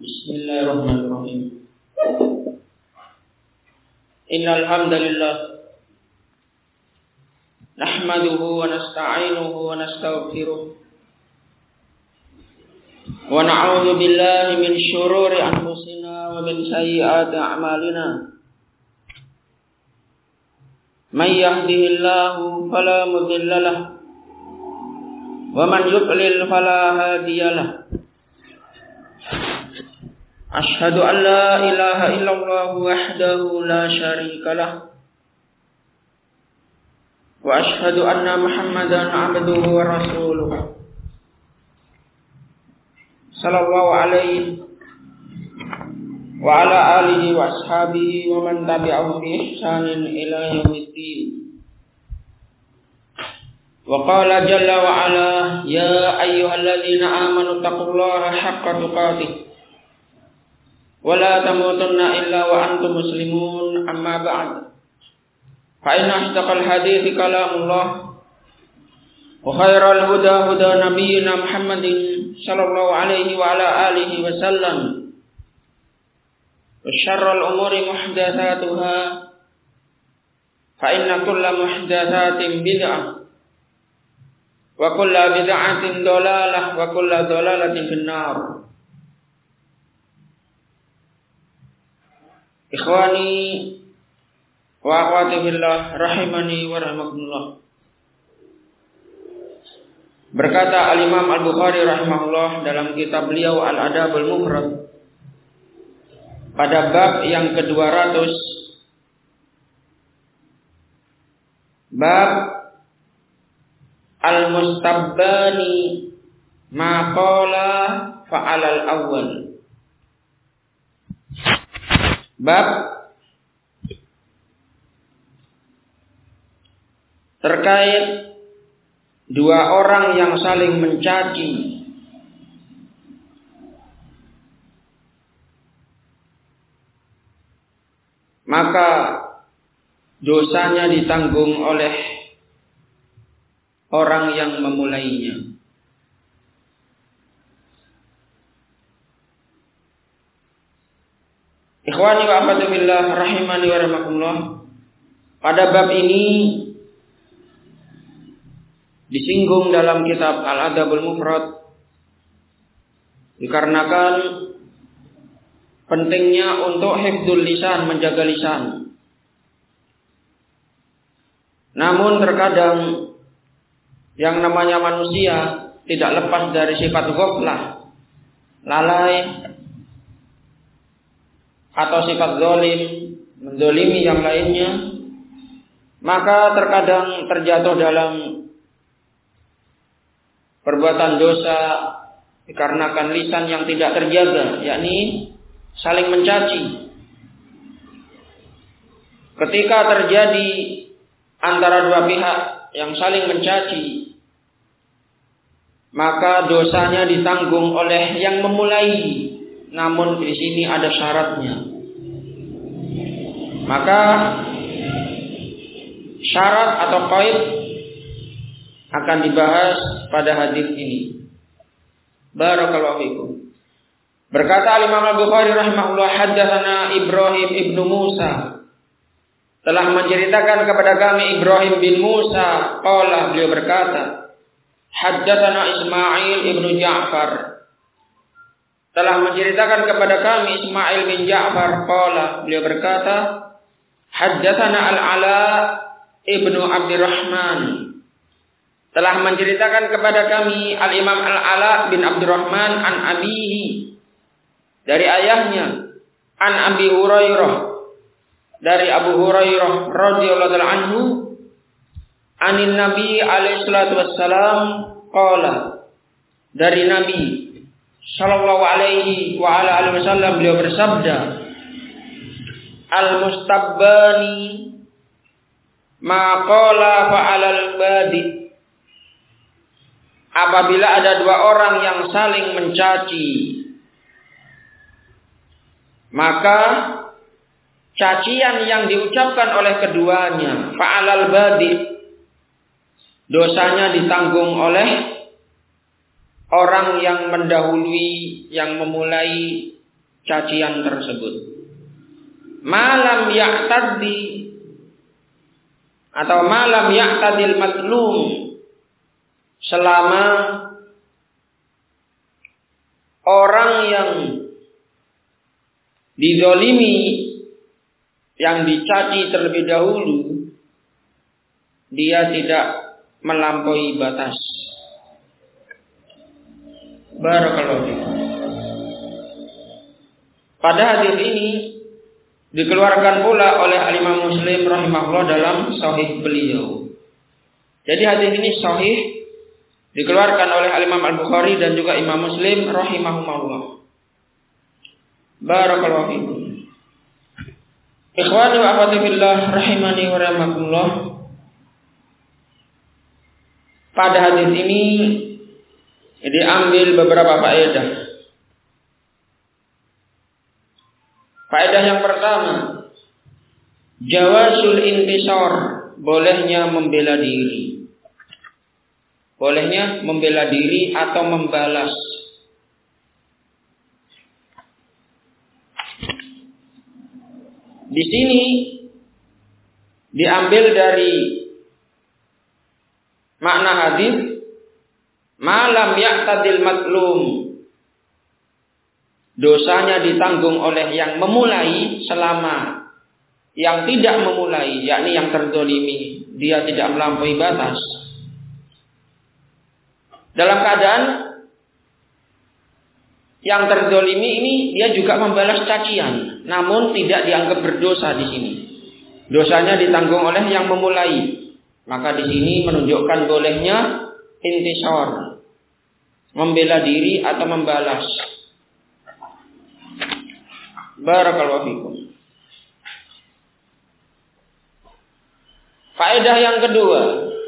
Bismillahirrahmanirrahim. Innal hamdalillah nahmaduhu wa nasta'inuhu wa nastaghfiruh wa na'udzu billahi min syururi anfusina wa min sayyiati a'malina. May yahdihillahu fala mudilla lahu wa man yudlil fala hadiya lahu. Ashhadu an la ilaha illallah wahdahu la syarika lah wa ashhadu anna Muhammadan abduhu wa rasuluh sallallahu alaihi wa ala alihi wa ashabihi wa man tabi'ahum bi ihsanin ila yaumiddin. Wa qala jalla wa ala ya ayyuhalladzina amanu taqullaha haqqa tuqatih wa la tamutunna illa wa antum muslimun, amma ba'd. Fa inna asdaqal hadithi kalamullah wa khairal huda huda nabiyyina Muhammadin sallallahu alaihi wa ala alihi wa sallam wa syarral umuri muhdatsatuha fa inna kulla muhdatsatin bid'ah wa kulla bid'atin dhalalah wa kulla dhalalatin finnar. Ikhwani wa akhwati fillah rahimani wa rahimakumullah. Berkata Al-Imam Al-Bukhari rahimahullah dalam kitab beliau Al-Adabul Mufrad pada bab yang ke-200, bab Al-Mustabbani ma qala fa'alal awwal. Bab terkait dua orang yang saling mencaci, maka dosanya ditanggung oleh orang yang memulainya. Ikhwani wa akhwati billah rahimani wa rahimakumullah. Pada bab ini disinggung dalam kitab Al-Adabul Mufrad dikarenakan pentingnya untuk hifdzul lisan, menjaga lisan. Namun terkadang yang namanya manusia tidak lepas dari sifat ghaflah, lalai, atau sifat zalim, menzalimi yang lainnya, maka terkadang terjatuh dalam perbuatan dosa dikarenakan lisan yang tidak terjaga, yakni saling mencaci. Ketika terjadi antara dua pihak yang saling mencaci, maka dosanya ditanggung oleh yang memulai. Namun di sini ada syaratnya. Maka syarat atau qaid akan dibahas pada hadis ini. Barakallahu fikum. Berkata Imam Al-Bukhari rahimahullah, haddatsana Ibrahim ibnu Musa, telah menceritakan kepada kami Ibrahim bin Musa, qala, beliau berkata, haddatsana Ismail ibnu Ja'far, telah menceritakan kepada kami Ismail bin Ja'far, qala, beliau berkata, haddatsana Al-Ala ibnu Abdurrahman, telah menceritakan kepada kami Al-Imam Al-Ala bin Abdurrahman an abihi, dari ayahnya, an Abi Hurairah, dari Abu Hurairah radhiyallahu anhu, anin Nabi alaihi salatu wassalam, qala, dari Nabi sallallahu alaihi wa ala alihi wasallam, beliau bersabda, al-mustabbani ma qala fa'alal badi. Apabila ada dua orang yang saling mencaci, maka cacian yang diucapkan oleh keduanya, fa'alal badi, dosanya ditanggung oleh orang yang mendahului, yang memulai cacian tersebut. Malam ya'taddi atau malam ya'tadil matlum, selama orang yang dizalimi, yang dicaci terlebih dahulu, dia tidak melampaui batas. Barakallahu fikum. Pada hadis ini dikeluarkan pula oleh Imam Muslim rahimahullah dalam sahih beliau. Jadi hadis ini sahih, dikeluarkan oleh Imam Al-Bukhari dan juga Imam Muslim rahimahumullah. Barakallahu fikum. Ikhwani wa akhwati fillah rahimani wa rahimakumullah. Pada hadis ini diambil beberapa faedah. Faedah yang pertama, jawazul intisar, bolehnya membela diri. Bolehnya membela diri atau membalas. Di sini diambil dari makna hadis, malam ya'tadil matlum, dosanya ditanggung oleh yang memulai selama yang tidak memulai, yakni yang terzalimi, dia tidak melampaui batas. Dalam keadaan yang terzalimi ini dia juga membalas cacian, namun tidak dianggap berdosa di sini. Dosanya ditanggung oleh yang memulai. Maka di sini menunjukkan bolehnya intisar, membela diri atau membalas. Barakallahu fikum. Faedah yang kedua,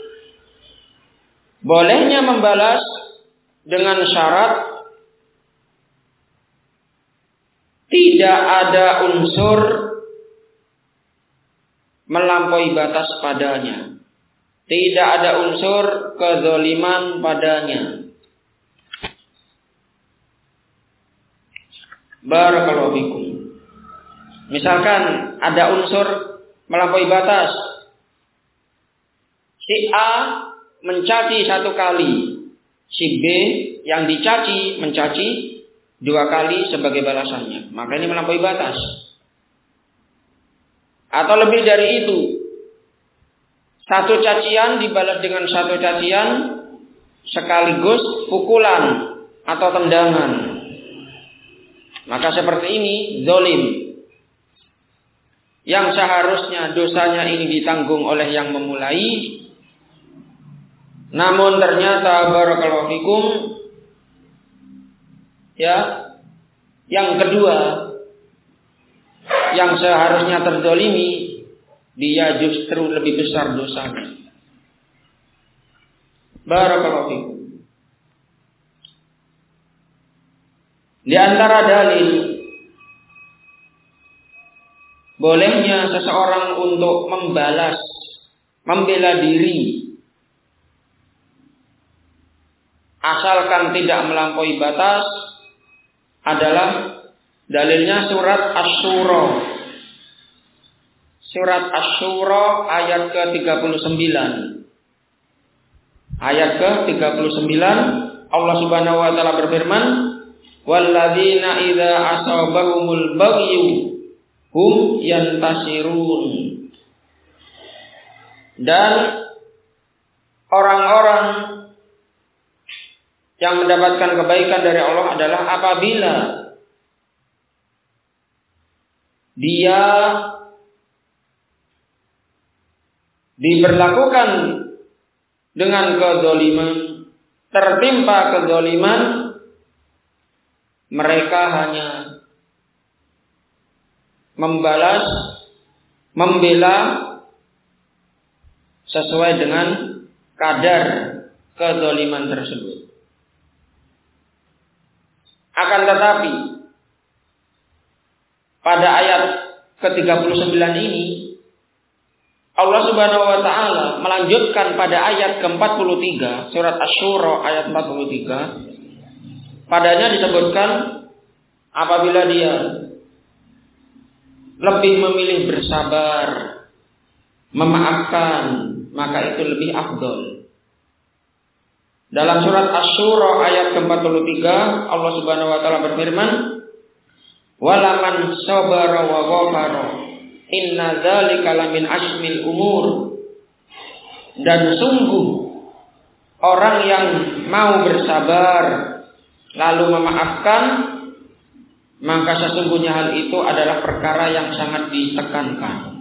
bolehnya membalas dengan syarat tidak ada unsur melampaui batas padanya. Tidak ada unsur kezaliman padanya. Barakallahu fikum. Misalkan ada unsur melampaui batas. Si A mencaci 1 kali, si B yang dicaci mencaci 2 kali sebagai balasannya. Maka ini melampaui batas. Atau lebih dari itu, 1 cacian dibalas dengan 1 cacian sekaligus pukulan atau tendangan. Maka seperti ini zalim. Yang seharusnya dosanya ini ditanggung oleh yang memulai, namun ternyata barakallahu fikum, ya, yang kedua yang seharusnya terzalimi, dia justru lebih besar dosanya. Barakallahu fikum. Di antara dalil bolehnya seseorang untuk membalas, membela diri, asalkan tidak melampaui batas, adalah dalilnya surat Asy-Syura. Surat Asy-Syura ayat ke-39. Ayat ke-39 Allah Subhanahu wa taala berfirman, "Walladzina idza asabahumul baghyu hum yantasirun." Dan orang-orang yang mendapatkan kebaikan dari Allah adalah apabila dia diberlakukan dengan kezaliman, tertimpa kezaliman, mereka hanya membalas, membela sesuai dengan kadar kezaliman tersebut. Akan tetapi pada ayat ke-39 ini Allah Subhanahu wa taala melanjutkan pada ayat ke-43 surat Asy-Syura ayat 43. Padanya disebutkan apabila dia lebih memilih bersabar, memaafkan, maka itu lebih afdol. Dalam surat Asy-Syura ayat ke-43 Allah Subhanahu wa taala berfirman, "Walaman sabara wa ghafara, inna dzalika lamin asmil umur." Dan sungguh orang yang mau bersabar lalu memaafkan, maka sesungguhnya hal itu adalah perkara yang sangat ditekankan.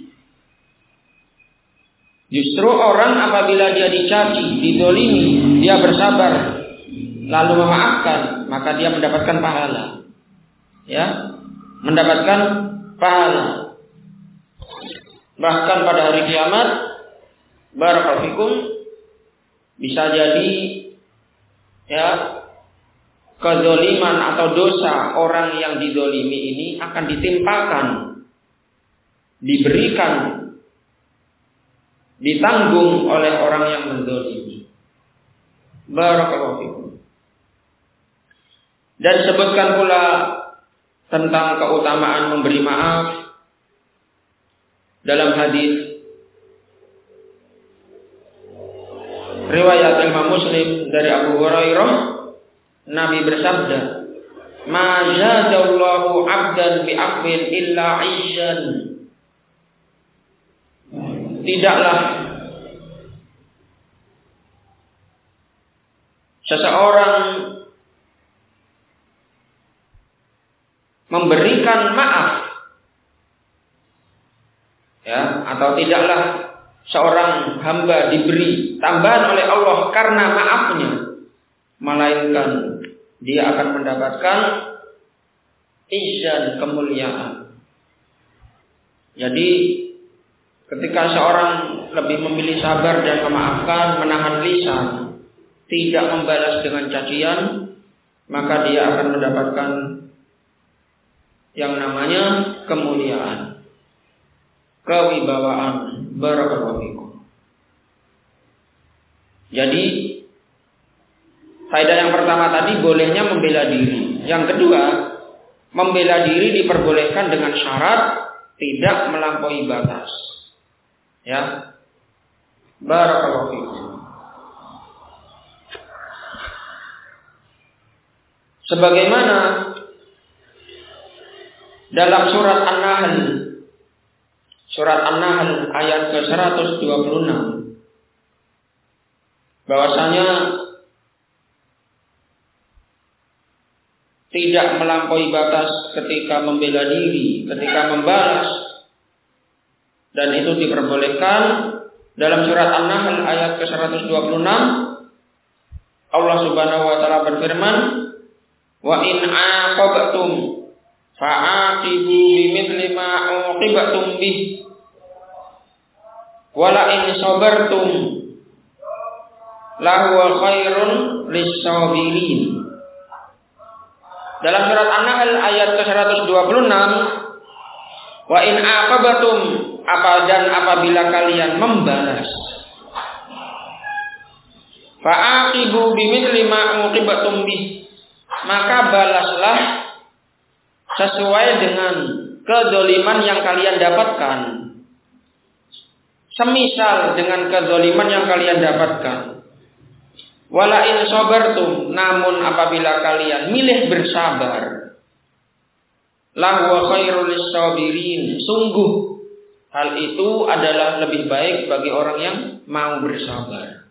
Justru orang apabila dia dicaci, dizolimi, dia bersabar lalu memaafkan, maka dia mendapatkan pahala. Ya, mendapatkan pahala. Bahkan pada hari kiamat, barakallahu fikum, bisa jadi ya, kezoliman atau dosa orang yang dizolimi ini akan ditimpakan, diberikan, ditanggung oleh orang yang menzolimi. Barakallahu fikum. Dan sebutkan pula tentang keutamaan memberi maaf dalam hadis riwayat Imam Muslim dari Abu Hurairah, Nabi bersabda, "Ma jazallahu 'abdan bi afwin illa 'izan." Tidaklah seseorang memberikan maaf, ya, atau tidaklah seorang hamba diberi tambahan oleh Allah karena maafnya, melainkan dia akan mendapatkan izan, kemuliaan. Jadi ketika seorang lebih memilih sabar dan memaafkan, menahan lisan, tidak membalas dengan cacian, maka dia akan mendapatkan yang namanya kemuliaan, kewibawaan. Barakallahu fikum. Jadi faedah yang pertama tadi bolehnya membela diri. Yang kedua, membela diri diperbolehkan dengan syarat tidak melampaui batas. Ya, barakallahu fikum. Sebagaimana dalam surat An-Nahl ayat ke-126, bahwasanya tidak melampaui batas ketika membela diri, ketika membalas, dan itu diperbolehkan. Dalam surat An-Nahl ayat ke-126 Allah Subhanahu wa taala berfirman, "Wa in 'aqabtum fa'aqibu bimithli ma 'uqibtum bih wa la in sabartum lahu khairun lis-sabirin." Dalam surat An-Nahl ayat ke-126, "Wa in 'aqabtum," dan apabila kalian membalas, fa'aqibu bimithli ma 'uqibtum bih, maka balaslah sesuai dengan kezaliman yang kalian dapatkan. Semisal dengan kezaliman yang kalian dapatkan. Wala in sabartum, namun apabila kalian milih bersabar, lahu khairul lis-sabirin, sungguh hal itu adalah lebih baik bagi orang yang mau bersabar.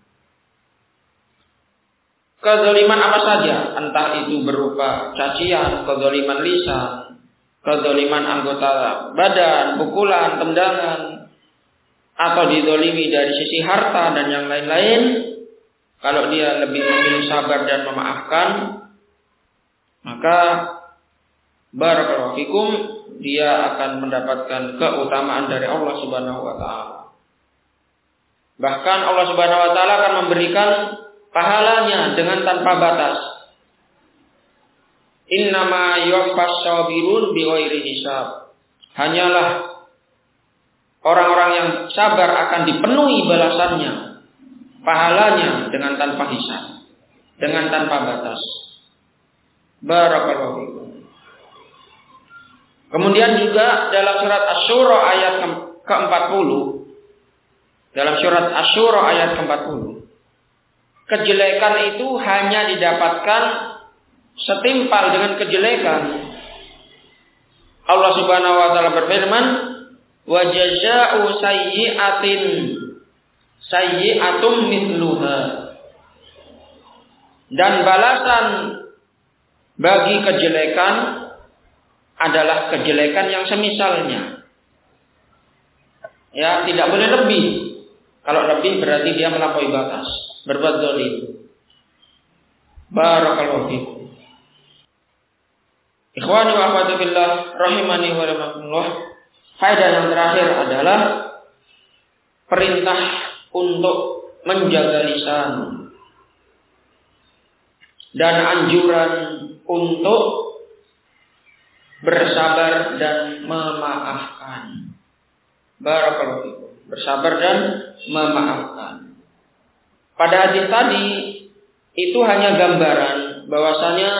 Kezaliman apa saja, entah itu berupa cacian, kezaliman lisan, kezaliman anggota badan, pukulan, tendangan, atau dizalimi dari sisi harta dan yang lain-lain, kalau dia lebih memilih sabar dan memaafkan, maka barakallahu fikum, dia akan mendapatkan keutamaan dari Allah Subhanahu wa taala. Bahkan Allah Subhanahu wa taala akan memberikan pahalanya dengan tanpa batas. Innama yuwaffas sabirun bighairi hisab. Hanyalah orang-orang yang sabar akan dipenuhi balasannya, pahalanya dengan tanpa hisab, dengan tanpa batas. Barakallahu fikum. Kemudian juga dalam surat Asy-Syura ayat ke-40, dalam surat Asy-Syura ayat ke-40, kejelekan itu hanya didapatkan setimpal dengan kejelekan. Allah Subhanahu wa taala berfirman, "Wa jazaa'u sayyi'atin sayyi'atum mithluha." Dan balasan bagi kejelekan adalah kejelekan yang semisalnya. Ya, tidak boleh lebih. Kalau lebih berarti dia melampaui batas, berbuat zalim. Barakallahu fikum. Ikhwani wa akhwati fillah, rahimani wa rahimakumullah. Faedah yang terakhir adalah perintah untuk menjaga lisan dan anjuran untuk bersabar dan memaafkan. Barakallahu fikum. Bersabar dan memaafkan. Pada hadis tadi itu hanya gambaran bahwasanya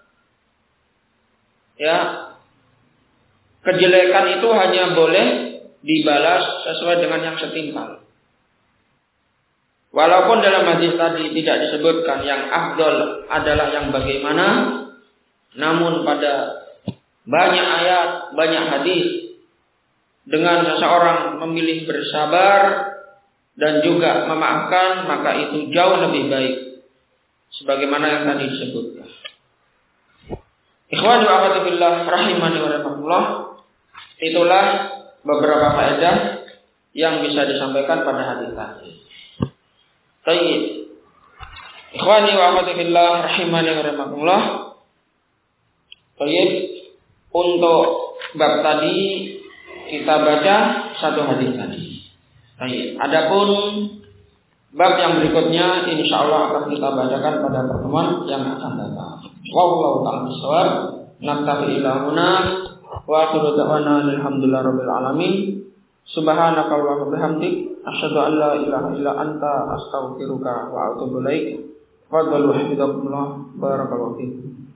ya, kejelekan itu hanya boleh dibalas sesuai dengan yang setimpal. Walaupun dalam hadis tadi tidak disebutkan yang afdol adalah yang bagaimana, namun pada banyak ayat, banyak hadis dengan seseorang memilih bersabar dan juga memaafkan, maka itu jauh lebih baik sebagaimana yang tadi disebutkan. Ikhwani wa akhwati fillah, rahimani wa rahimakumullah. Itulah beberapa faedah yang bisa disampaikan pada hadis tadi. Baik. Ikhwani wa akhwati fillah, rahimani wa rahimakumullah. Baik. Untuk bab tadi kita baca satu hadis tadi. Baik. Adapun bab yang berikutnya insyaallah akan kita bacakan pada pertemuan yang akan datang. Wallahu ta'ala bishawab. Naktafi ila huna wa akhiru da'wana alhamdulillahi rabbil alamin. Subhanakallahumma wa bihamdik asyhadu an la ilaha illa anta astaghfiruka wa atubu ilaik. Fadlu hafizakumullah. Barakallahu fiikum.